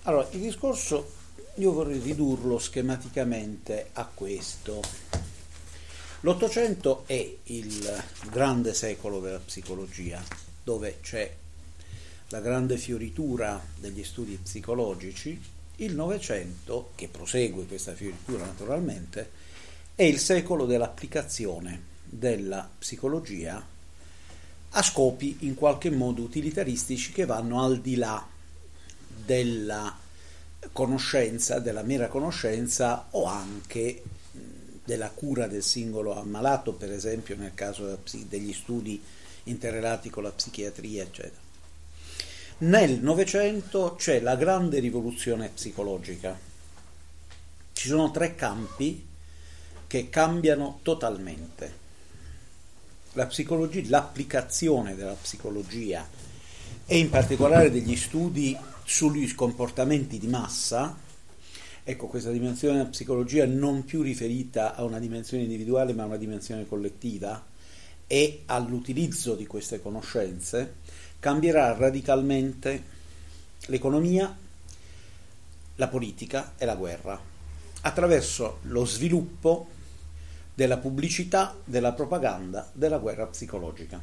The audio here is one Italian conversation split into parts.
Allora, il discorso io vorrei ridurlo schematicamente a questo. L'Ottocento è il grande secolo della psicologia, dove c'è la grande fioritura degli studi psicologici. Il Novecento, che prosegue questa fioritura naturalmente, è il secolo dell'applicazione della psicologia a scopi in qualche modo utilitaristici che vanno al di là della conoscenza, della mera conoscenza o anche della cura del singolo ammalato, per esempio nel caso degli studi interrelati con la psichiatria, eccetera. Nel Novecento c'è la grande rivoluzione psicologica. Ci sono tre campi che cambiano totalmente. La psicologia, l'applicazione della psicologia e in particolare degli studi sugli comportamenti di massa. Ecco, questa dimensione della psicologia non più riferita a una dimensione individuale ma a una dimensione collettiva e all'utilizzo di queste conoscenze cambierà radicalmente l'economia, la politica e la guerra attraverso lo sviluppo della pubblicità, della propaganda, della guerra psicologica.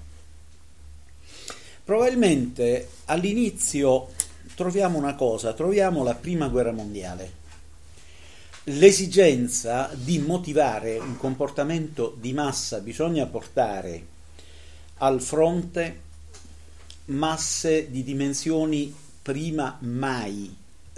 Probabilmente all'inizio troviamo una cosa, troviamo la prima guerra mondiale, l'esigenza di motivare un comportamento di massa. Bisogna portare al fronte masse di dimensioni prima mai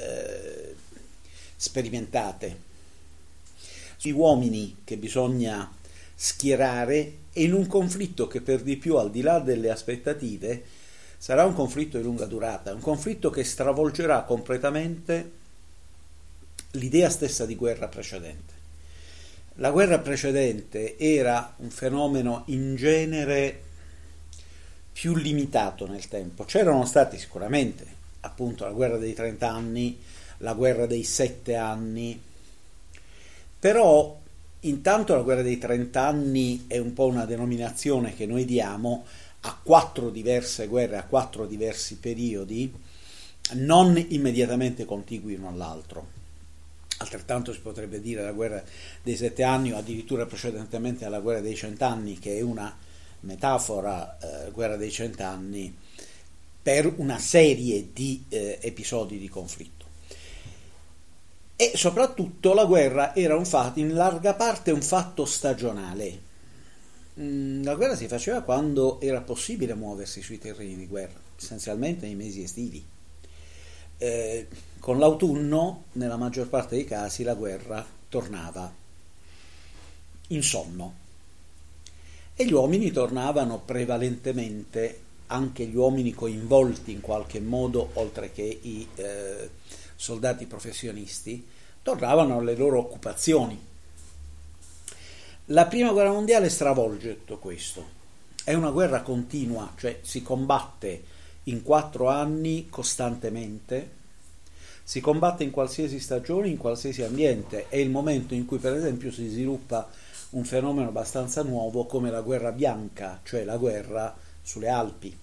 sperimentate, gli uomini che bisogna schierare in un conflitto che per di più, al di là delle aspettative, sarà un conflitto di lunga durata, un conflitto che stravolgerà completamente l'idea stessa di guerra precedente. La guerra precedente era un fenomeno in genere più limitato nel tempo. C'erano stati sicuramente appunto la guerra dei 30 anni, la guerra dei 7 anni, però intanto la guerra dei 30 anni è un po' una denominazione che noi diamo a 4 diverse guerre, a 4 diversi periodi, non immediatamente contigui uno all'altro. Altrettanto si potrebbe dire la guerra dei 7 anni o addirittura precedentemente alla guerra dei 100 anni, che è una metafora, guerra dei 100 anni, per una serie di episodi di conflitto. E soprattutto la guerra era un fatto, in larga parte un fatto stagionale. La guerra si faceva quando era possibile muoversi sui terreni di guerra, essenzialmente nei mesi estivi. Con l'autunno, nella maggior parte dei casi, la guerra tornava in sonno e gli uomini tornavano prevalentemente, anche gli uomini coinvolti in qualche modo, oltre che i soldati professionisti, tornavano alle loro occupazioni. La prima guerra mondiale stravolge tutto questo. È una guerra continua, cioè si combatte in 4 anni costantemente, si combatte in qualsiasi stagione, in qualsiasi ambiente. È il momento in cui per esempio si sviluppa un fenomeno abbastanza nuovo come la guerra bianca, cioè la guerra sulle Alpi.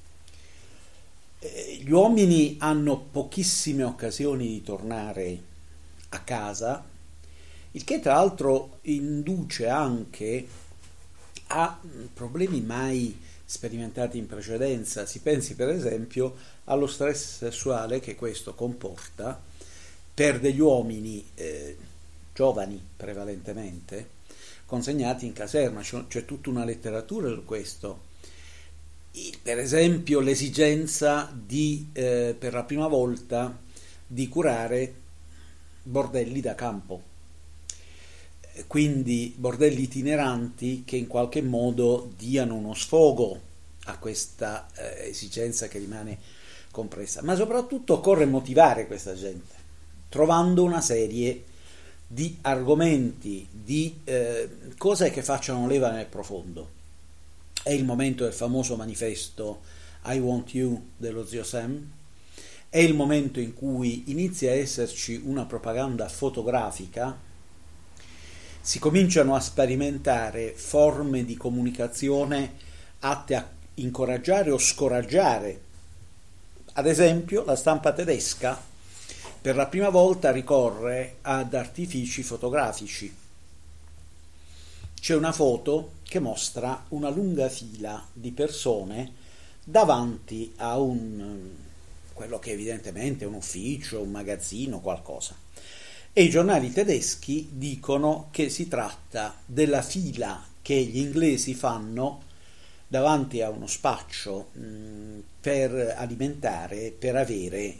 Gli uomini hanno pochissime occasioni di tornare a casa, il che tra l'altro induce anche a problemi mai sperimentati in precedenza. Si pensi per esempio allo stress sessuale che questo comporta per degli uomini giovani prevalentemente, consegnati in caserma. C'è tutta una letteratura su questo. Per esempio l'esigenza di per la prima volta di curare bordelli da campo, quindi bordelli itineranti che in qualche modo diano uno sfogo a questa esigenza che rimane compressa. Ma soprattutto occorre motivare questa gente trovando una serie di argomenti, di cose che facciano leva nel profondo. È il momento del famoso manifesto I Want You dello zio Sam, è il momento in cui inizia a esserci una propaganda fotografica, si cominciano a sperimentare forme di comunicazione atte a incoraggiare o scoraggiare. Ad esempio la stampa tedesca per la prima volta ricorre ad artifici fotografici. C'è una foto che mostra una lunga fila di persone davanti a quello che evidentemente è un ufficio, un magazzino, qualcosa. E i giornali tedeschi dicono che si tratta della fila che gli inglesi fanno davanti a uno spaccio per alimentare, per avere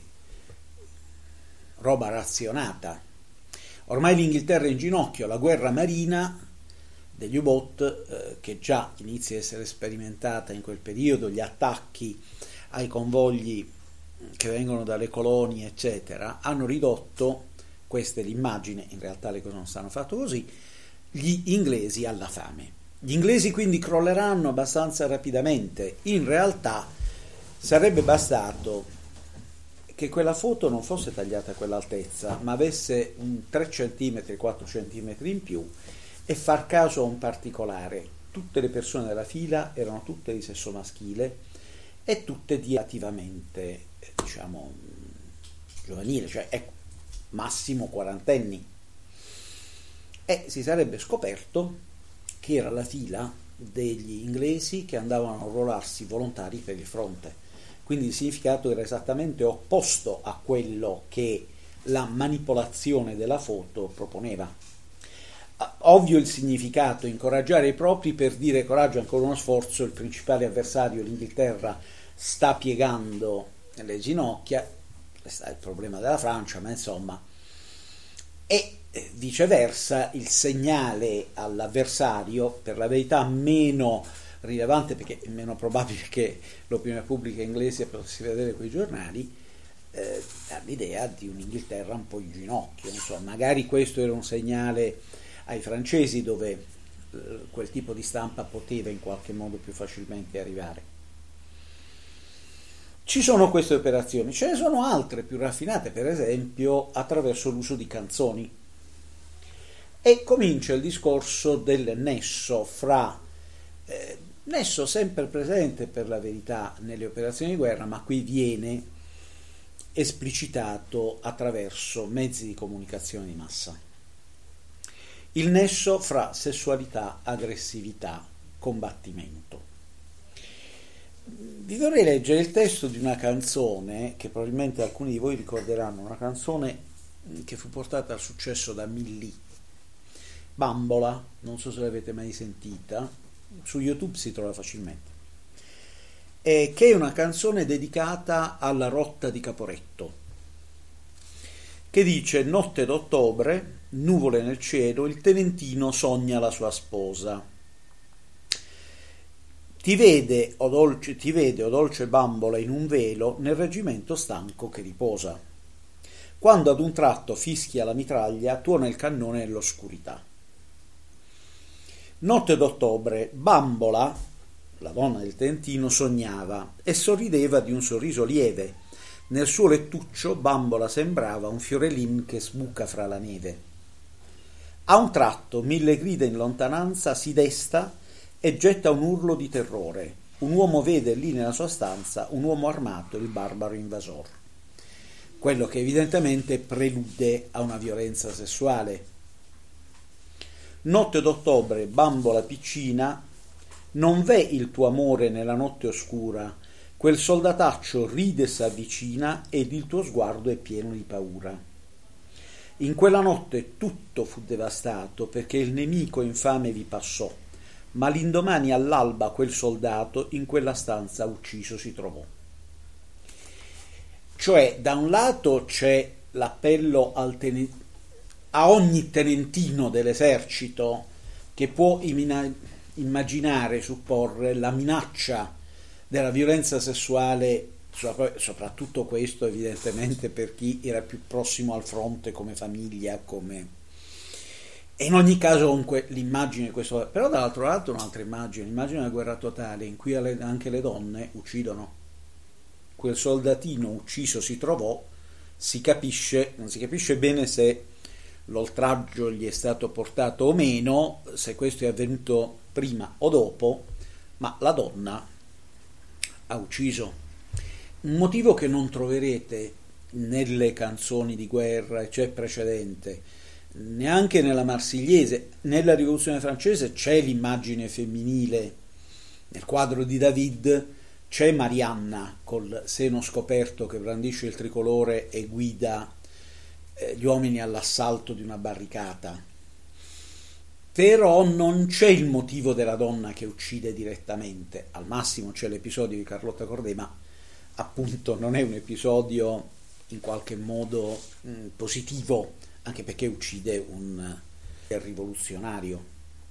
roba razionata. Ormai l'Inghilterra è in ginocchio, la guerra marina degli U-Boot, che già inizia a essere sperimentata in quel periodo, gli attacchi ai convogli che vengono dalle colonie, eccetera, hanno ridotto, questa è l'immagine, in realtà le cose non stanno fatte così, gli inglesi alla fame. Gli inglesi quindi crolleranno abbastanza rapidamente. In realtà sarebbe bastato che quella foto non fosse tagliata a quell'altezza, ma avesse un 3 cm, 4 cm in più, e far caso a un particolare. Tutte le persone della fila erano tutte di sesso maschile e tutte relativamente, diciamo, giovanili, cioè massimo quarantenni. E si sarebbe scoperto che era la fila degli inglesi che andavano a arruolarsi volontari per il fronte. Quindi il significato era esattamente opposto a quello che la manipolazione della foto proponeva. Ovvio il significato, incoraggiare i propri per dire coraggio, ancora uno sforzo, il principale avversario, l'Inghilterra, sta piegando le ginocchia, questo è il problema della Francia, ma insomma, e viceversa il segnale all'avversario, per la verità meno rilevante perché è meno probabile che l'opinione pubblica inglese potesse vedere quei giornali, all'idea di un'Inghilterra un po' in ginocchio, insomma, magari questo era un segnale ai francesi dove quel tipo di stampa poteva in qualche modo più facilmente arrivare. Ci sono queste operazioni, ce ne sono altre più raffinate, per esempio attraverso l'uso di canzoni. E comincia il discorso del nesso nesso sempre presente per la verità nelle operazioni di guerra, ma qui viene esplicitato attraverso mezzi di comunicazione di massa. Il nesso fra sessualità, aggressività, combattimento. Vi vorrei leggere il testo di una canzone che probabilmente alcuni di voi ricorderanno, una canzone che fu portata al successo da Milli, Bambola, non so se l'avete mai sentita, su YouTube si trova facilmente, che è una canzone dedicata alla rotta di Caporetto, che dice: notte d'ottobre, nuvole nel cielo, il tenentino sogna la sua sposa. Ti vede, o dolce bambola, in un velo, nel reggimento stanco che riposa. Quando ad un tratto fischia la mitraglia, tuona il cannone nell'oscurità. Notte d'ottobre, Bambola, la donna del tenentino, sognava e sorrideva di un sorriso lieve. Nel suo lettuccio Bambola sembrava un fiorellin che sbuca fra la neve. A un tratto, mille grida in lontananza, si desta e getta un urlo di terrore. Un uomo vede lì nella sua stanza un uomo armato, il barbaro invasor. Quello che evidentemente prelude a una violenza sessuale. Notte d'ottobre, bambola piccina, non v'è il tuo amore nella notte oscura, quel soldataccio ride e s'avvicina ed il tuo sguardo è pieno di paura. In quella notte tutto fu devastato perché il nemico infame vi passò, ma l'indomani all'alba quel soldato in quella stanza ucciso si trovò. Cioè, da un lato c'è l'appello a ogni tenentino dell'esercito che può immaginare, supporre la minaccia della violenza sessuale, soprattutto questo evidentemente per chi era più prossimo al fronte come famiglia, e in ogni caso comunque l'immagine di questo. Però dall'altro lato un'altra immagine, l'immagine della guerra totale in cui anche le donne uccidono. Quel soldatino ucciso si trovò, non si capisce bene se l'oltraggio gli è stato portato o meno, se questo è avvenuto prima o dopo, ma la donna ha ucciso. Un motivo che non troverete nelle canzoni di guerra, c'è precedente, neanche nella Marsigliese. Nella Rivoluzione francese c'è l'immagine femminile, nel quadro di David c'è Marianna col seno scoperto che brandisce il tricolore e guida gli uomini all'assalto di una barricata. Però non c'è il motivo della donna che uccide direttamente, al massimo c'è l'episodio di Carlotta Corday, ma appunto non è un episodio in qualche modo positivo, anche perché uccide un rivoluzionario.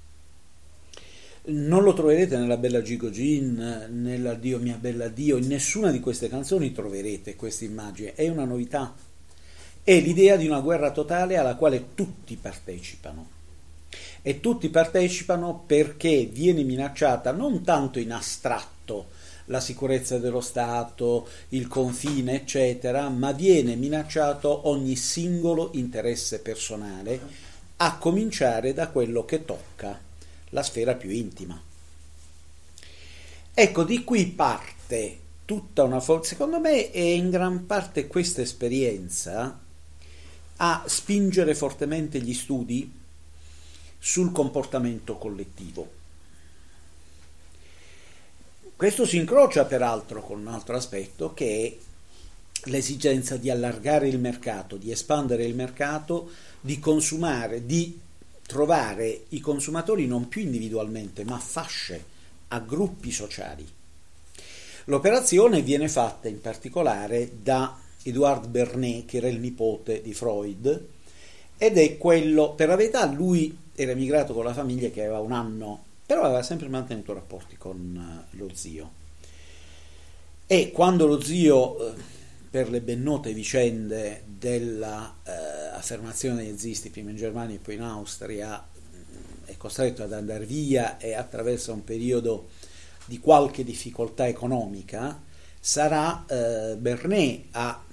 Non lo troverete nella Bella Gigogin, nell'Addio mia bella Dio, in nessuna di queste canzoni troverete questa immagine, è una novità, è l'idea di una guerra totale alla quale tutti partecipano. E tutti partecipano perché viene minacciata non tanto in astratto la sicurezza dello Stato, il confine, eccetera, ma viene minacciato ogni singolo interesse personale, a cominciare da quello che tocca la sfera più intima. Ecco, di qui parte tutta una secondo me è in gran parte questa esperienza a spingere fortemente gli studi sul comportamento collettivo. Questo si incrocia peraltro con un altro aspetto, che è l'esigenza di allargare il mercato, di espandere il mercato, di consumare, di trovare i consumatori non più individualmente, ma a fasce, a gruppi sociali. L'operazione viene fatta in particolare da Edouard Bernays, che era il nipote di Freud, ed è quello, per la verità lui era emigrato con la famiglia che aveva un anno, però aveva sempre mantenuto rapporti con lo zio. E quando lo zio, per le ben note vicende della affermazione dei nazisti, prima in Germania e poi in Austria, è costretto ad andare via e attraversa un periodo di qualche difficoltà economica, sarà Bernays a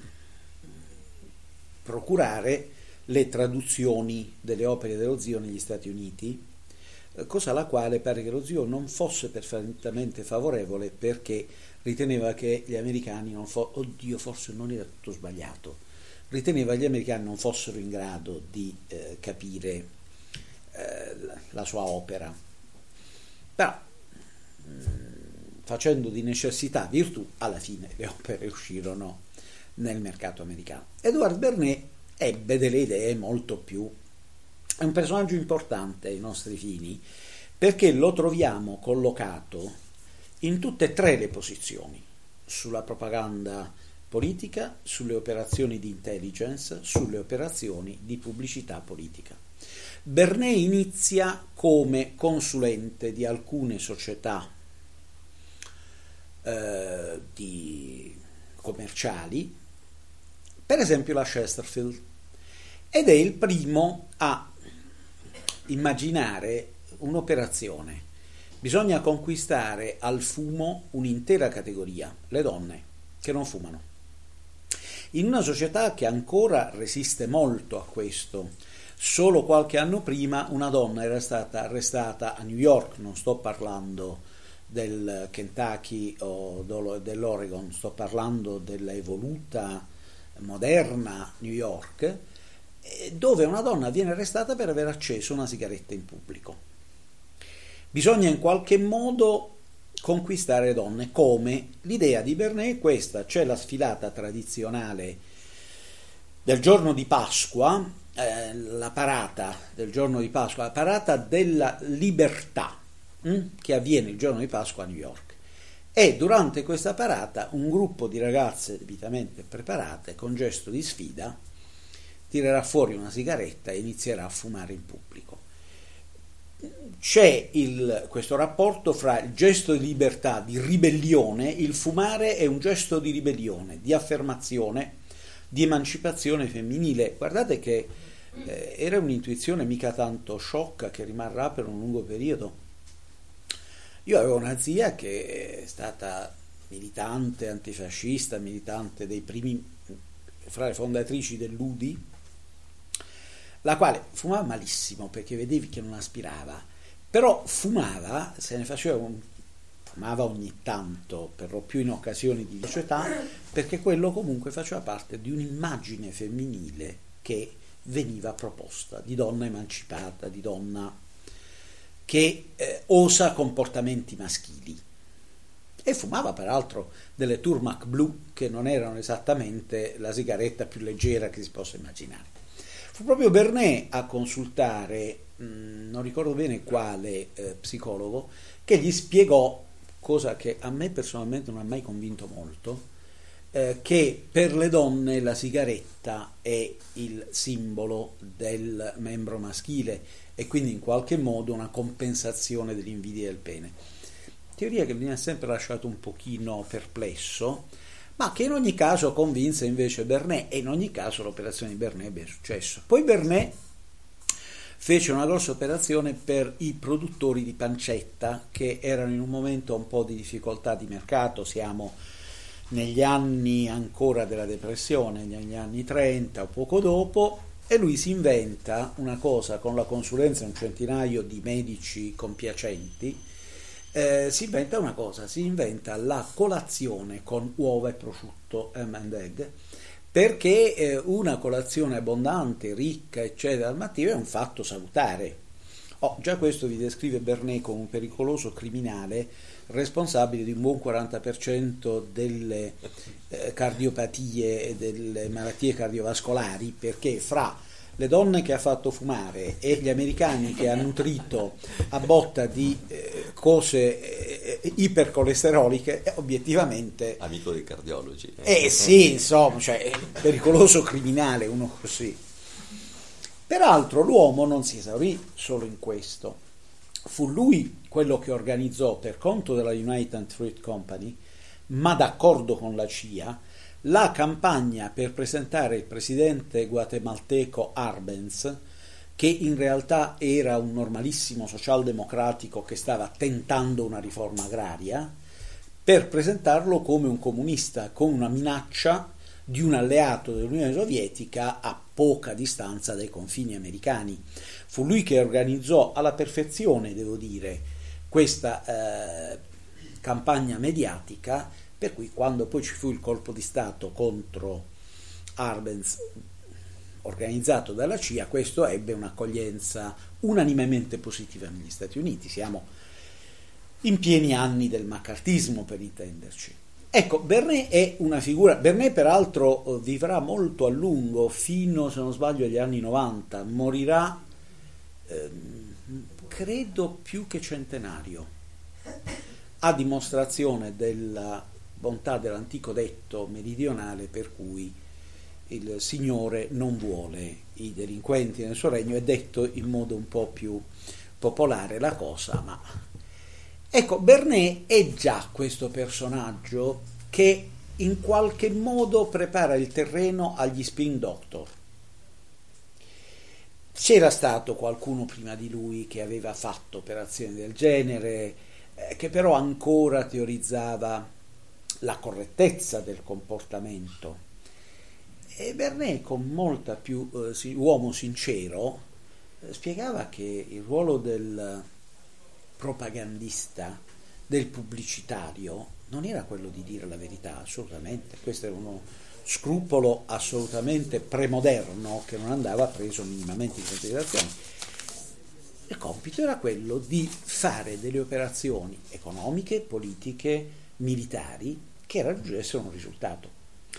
procurare le traduzioni delle opere dello zio negli Stati Uniti, cosa alla quale pare che lo zio non fosse perfettamente favorevole, perché riteneva che gli americani forse non era tutto sbagliato, riteneva che gli americani non fossero in grado di capire la sua opera. Però facendo di necessità virtù, alla fine le opere uscirono nel mercato americano. Edouard Bernays ebbe delle idee molto più... È un personaggio importante ai nostri fini, perché lo troviamo collocato in tutte e tre le posizioni, sulla propaganda politica, sulle operazioni di intelligence, sulle operazioni di pubblicità politica. Bernays inizia come consulente di alcune società commerciali, per esempio la Chesterfield, ed è il primo a immaginare un'operazione. Bisogna conquistare al fumo un'intera categoria, le donne che non fumano. In una società che ancora resiste molto a questo, solo qualche anno prima una donna era stata arrestata a New York, non sto parlando del Kentucky o dell'Oregon, sto parlando della evoluta, moderna New York, dove una donna viene arrestata per aver acceso una sigaretta in pubblico. Bisogna in qualche modo conquistare le donne. Come? L'idea di Bernays è questa: c'è la sfilata tradizionale del giorno di Pasqua, la parata del giorno di Pasqua, la parata della libertà, che avviene il giorno di Pasqua a New York. E durante questa parata un gruppo di ragazze debitamente preparate, con gesto di sfida, tirerà fuori una sigaretta e inizierà a fumare in pubblico. C'è questo rapporto fra il gesto di libertà, di ribellione. Il fumare è un gesto di ribellione, di affermazione, di emancipazione femminile. Guardate che era un'intuizione mica tanto sciocca, che rimarrà per un lungo periodo. Io avevo una zia che è stata militante antifascista, militante dei primi, fra le fondatrici dell'UDI, la quale fumava malissimo perché vedevi che non aspirava, però fumava, se ne faceva un fumava ogni tanto, per lo più in occasioni di società, perché quello comunque faceva parte di un'immagine femminile che veniva proposta, di donna emancipata, di donna che osa comportamenti maschili. E fumava peraltro delle Turmac blu, che non erano esattamente la sigaretta più leggera che si possa immaginare. Fu proprio Bernet a consultare, non ricordo bene quale psicologo, che gli spiegò, cosa che a me personalmente non ha mai convinto molto, che per le donne la sigaretta è il simbolo del membro maschile e quindi in qualche modo una compensazione dell'invidia del pene. Teoria che mi ha sempre lasciato un pochino perplesso, ma che in ogni caso convinse invece Bernet, e in ogni caso l'operazione di Bernet ebbe successo. Poi Bernet fece una grossa operazione per i produttori di pancetta, che erano in un momento un po' di difficoltà di mercato. Siamo negli anni ancora della depressione, negli anni 30 o poco dopo, e lui si inventa una cosa con la consulenza di un centinaio di medici compiacenti. Si inventa la colazione con uova e prosciutto, ham and egg, perché una colazione abbondante, ricca, eccetera, al mattino è un fatto salutare. Già questo vi descrive Bernet come un pericoloso criminale responsabile di un buon 40% delle cardiopatie e delle malattie cardiovascolari, perché fra le donne che ha fatto fumare e gli americani che ha nutrito a botta di cose ipercolesteroliche, obiettivamente... Amico dei cardiologi. Sì, insomma, cioè, pericoloso criminale, uno così. Peraltro l'uomo non si esaurì solo in questo. Fu lui quello che organizzò, per conto della United Fruit Company, ma d'accordo con la CIA, la campagna per presentare il presidente guatemalteco Arbenz, che in realtà era un normalissimo socialdemocratico che stava tentando una riforma agraria, per presentarlo come un comunista, con una minaccia di un alleato dell'Unione Sovietica a poca distanza dai confini americani. Fu lui che organizzò alla perfezione, devo dire, questa campagna mediatica, per cui quando poi ci fu il colpo di Stato contro Arbenz organizzato dalla CIA, questo ebbe un'accoglienza unanimemente positiva negli Stati Uniti. Siamo in pieni anni del maccartismo, per intenderci. Ecco, Bernet è una figura. Bernet peraltro vivrà molto a lungo, fino, se non sbaglio, agli anni 90, morirà credo più che centenario, a dimostrazione della bontà dell'antico detto meridionale per cui il Signore non vuole i delinquenti nel suo regno. È detto in modo un po' più popolare la cosa, ma ecco, Bernet è già questo personaggio che in qualche modo prepara il terreno agli spin doctor. C'era stato qualcuno prima di lui che aveva fatto operazioni del genere, che però ancora teorizzava la correttezza del comportamento. E Bernet, con molta più uomo sincero, spiegava che il ruolo del propagandista, del pubblicitario, non era quello di dire la verità, assolutamente. Questo era uno scrupolo assolutamente premoderno che non andava preso minimamente in considerazione. Il compito era quello di fare delle operazioni economiche, politiche, militari che raggiungessero un risultato.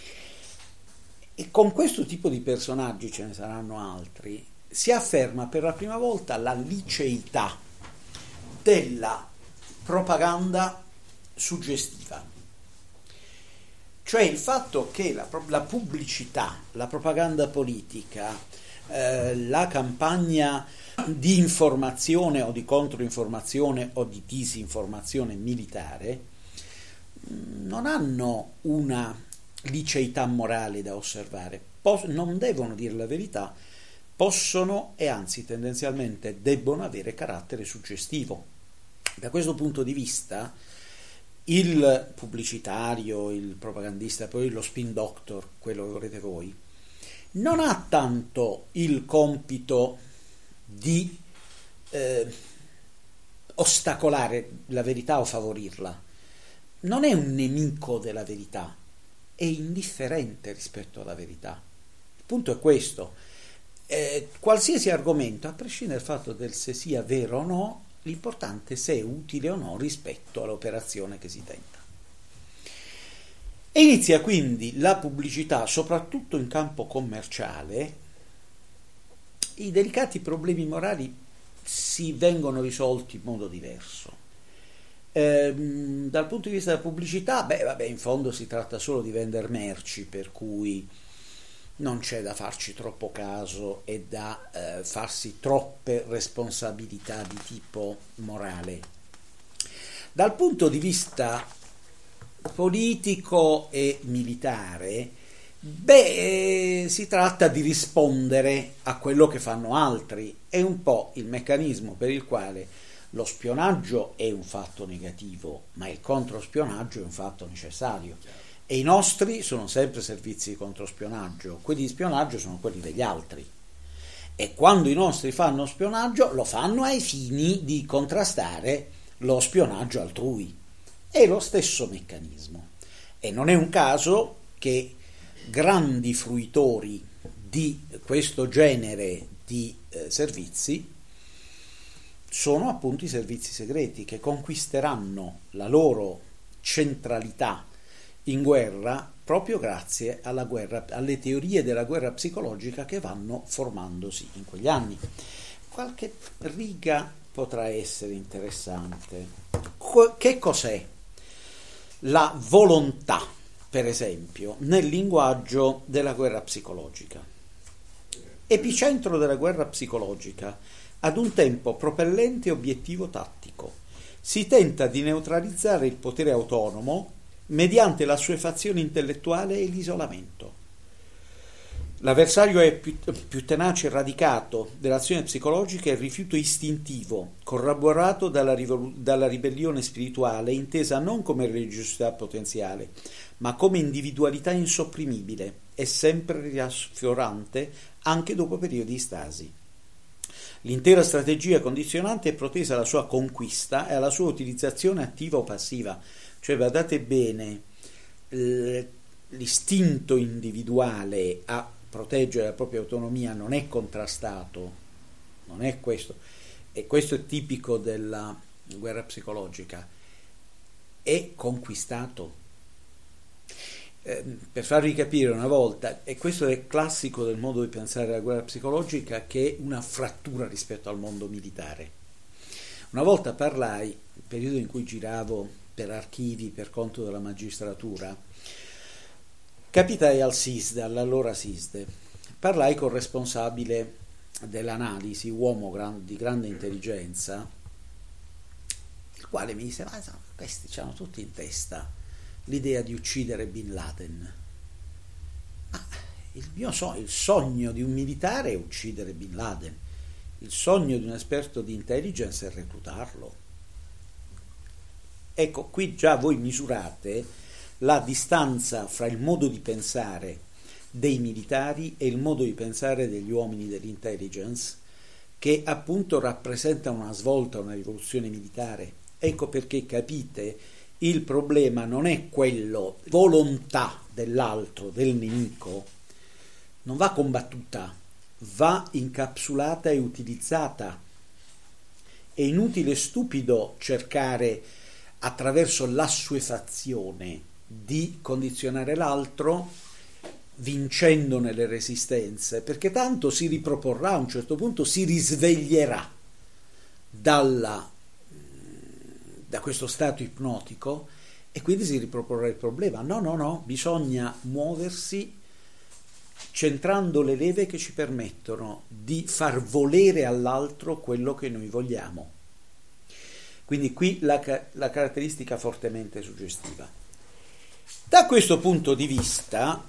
E con questo tipo di personaggi, ce ne saranno altri, si afferma per la prima volta la liceità della propaganda suggestiva, cioè il fatto che la pubblicità, la propaganda politica, la campagna di informazione o di controinformazione o di disinformazione militare non hanno una liceità morale da osservare, non devono dire la verità, possono e anzi tendenzialmente debbono avere carattere suggestivo. Da questo punto di vista il pubblicitario, il propagandista, poi lo spin doctor, quello che volete voi, non ha tanto il compito di ostacolare la verità o favorirla, non è un nemico della verità, è indifferente rispetto alla verità. Il punto è questo. Qualsiasi argomento, a prescindere dal fatto del se sia vero o no, l'importante è se è utile o no rispetto all'operazione che si tenta. E inizia quindi la pubblicità, soprattutto in campo commerciale. I delicati problemi morali si vengono risolti in modo diverso. Dal punto di vista della pubblicità, in fondo si tratta solo di vendere merci, per cui non c'è da farci troppo caso e da farsi troppe responsabilità di tipo morale. Dal punto di vista politico e militare, si tratta di rispondere a quello che fanno altri. È un po' il meccanismo per il quale lo spionaggio è un fatto negativo, ma il controspionaggio è un fatto necessario. E i nostri sono sempre servizi di controspionaggio, quelli di spionaggio sono quelli degli altri. E quando i nostri fanno spionaggio, lo fanno ai fini di contrastare lo spionaggio altrui. È lo stesso meccanismo. E non è un caso che grandi fruitori di questo genere di servizi sono appunto i servizi segreti, che conquisteranno la loro centralità in guerra proprio grazie alla guerra, alle teorie della guerra psicologica che vanno formandosi in quegli anni. Qualche riga potrà essere interessante. Che cos'è la volontà, per esempio, nel linguaggio della guerra psicologica? Epicentro della guerra psicologica, ad un tempo propellente obiettivo tattico. Si tenta di neutralizzare il potere autonomo mediante la assuefazione intellettuale e l'isolamento. L'avversario è più tenace e radicato dell'azione psicologica e il rifiuto istintivo, corroborato dalla ribellione spirituale, intesa non come religiosità potenziale, ma come individualità insopprimibile e sempre riaffiorante anche dopo periodi di stasi. L'intera strategia condizionante è protesa alla sua conquista e alla sua utilizzazione attiva o passiva. Cioè, guardate bene, l'istinto individuale a proteggere la propria autonomia non è contrastato, non è questo, e questo è tipico della guerra psicologica, è conquistato. Per farvi capire una volta, e questo è classico del modo di pensare alla guerra psicologica, che è una frattura rispetto al mondo militare. Una volta parlai, nel periodo in cui giravo per archivi per conto della magistratura, capitai al SISDE, all'allora SISDE, parlai col responsabile dell'analisi, uomo di grande intelligenza, il quale mi disse: ma questi hanno tutti in testa l'idea di uccidere Bin Laden. Ma il sogno di un militare è uccidere Bin Laden, il sogno di un esperto di intelligence è reclutarlo. Ecco, qui già voi misurate la distanza fra il modo di pensare dei militari e il modo di pensare degli uomini dell'intelligence, che appunto rappresenta una svolta, una rivoluzione militare. Ecco perché, capite, il problema non è quello, volontà dell'altro, del nemico, non va combattuta, va incapsulata e utilizzata. È inutile e stupido cercare attraverso l'assuefazione di condizionare l'altro vincendone le resistenze, perché tanto si riproporrà, a un certo punto si risveglierà da questo stato ipnotico e quindi si riproporrà il problema. No, bisogna muoversi centrando le leve che ci permettono di far volere all'altro quello che noi vogliamo. Quindi qui la caratteristica fortemente suggestiva. Da questo punto di vista,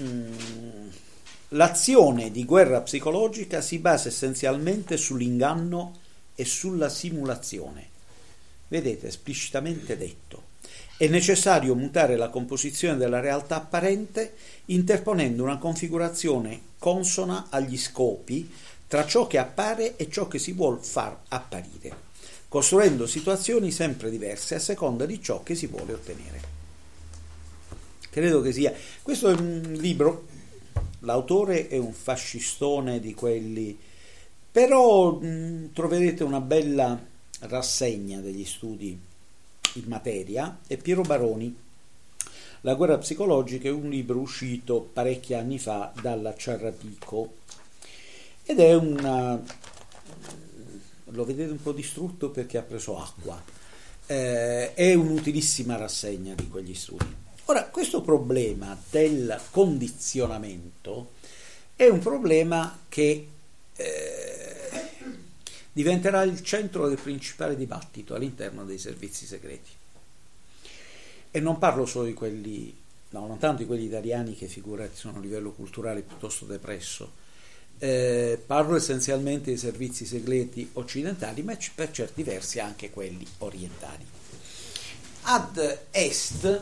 l'azione di guerra psicologica si basa essenzialmente sull'inganno e sulla simulazione. Vedete, esplicitamente detto. È necessario mutare la composizione della realtà apparente interponendo una configurazione consona agli scopi tra ciò che appare e ciò che si vuol far apparire. costruendo situazioni sempre diverse a seconda di ciò che si vuole ottenere. Credo che sia... Questo è un libro, l'autore è un fascistone di quelli, però troverete una bella rassegna degli studi in materia. È Piero Baroni, La guerra psicologica, è un libro uscito parecchi anni fa dalla Ciarrapico ed è una... lo vedete un po' distrutto perché ha preso acqua, è un'utilissima rassegna di quegli studi. Ora, questo problema del condizionamento è un problema che diventerà il centro del principale dibattito all'interno dei servizi segreti. E non parlo solo di quelli, no, non tanto di quelli italiani, che figurati sono a livello culturale piuttosto depresso, parlo essenzialmente dei servizi segreti occidentali, ma per certi versi anche quelli orientali. Ad est,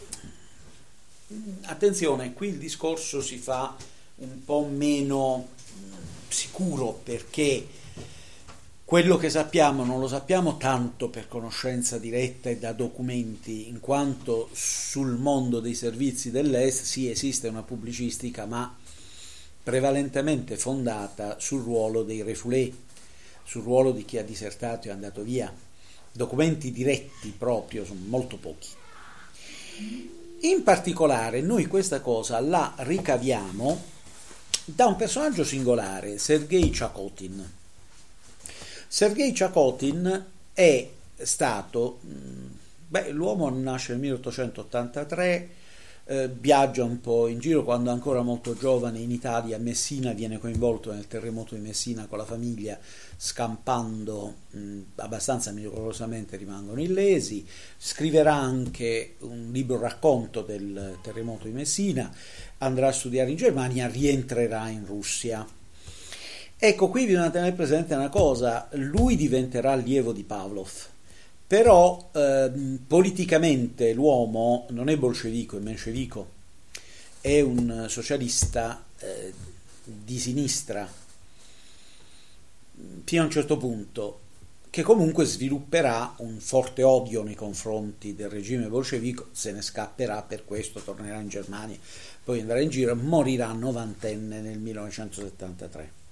attenzione, qui il discorso si fa un po' meno sicuro, perché quello che sappiamo non lo sappiamo tanto per conoscenza diretta e da documenti, in quanto sul mondo dei servizi dell'Est sì esiste una pubblicistica, ma prevalentemente fondata sul ruolo dei refoulés, sul ruolo di chi ha disertato e è andato via. Documenti diretti proprio sono molto pochi. In particolare noi questa cosa la ricaviamo da un personaggio singolare, Sergei Chakotyn. Sergei Chakotyn è stato, l'uomo nasce nel 1883, viaggia un po' in giro, quando ancora molto giovane in Italia, a Messina, viene coinvolto nel terremoto di Messina con la famiglia, scampando abbastanza miracolosamente rimangono illesi. Scriverà anche un libro racconto del terremoto di Messina, andrà a studiare in Germania, rientrerà in Russia. Ecco, qui bisogna tenere presente una cosa: lui diventerà allievo di Pavlov, però politicamente l'uomo non è bolscevico, è menscevico, è un socialista di sinistra fino a un certo punto, che comunque svilupperà un forte odio nei confronti del regime bolscevico, se ne scapperà, per questo tornerà in Germania, poi andrà in giro, morirà novantenne nel 1973.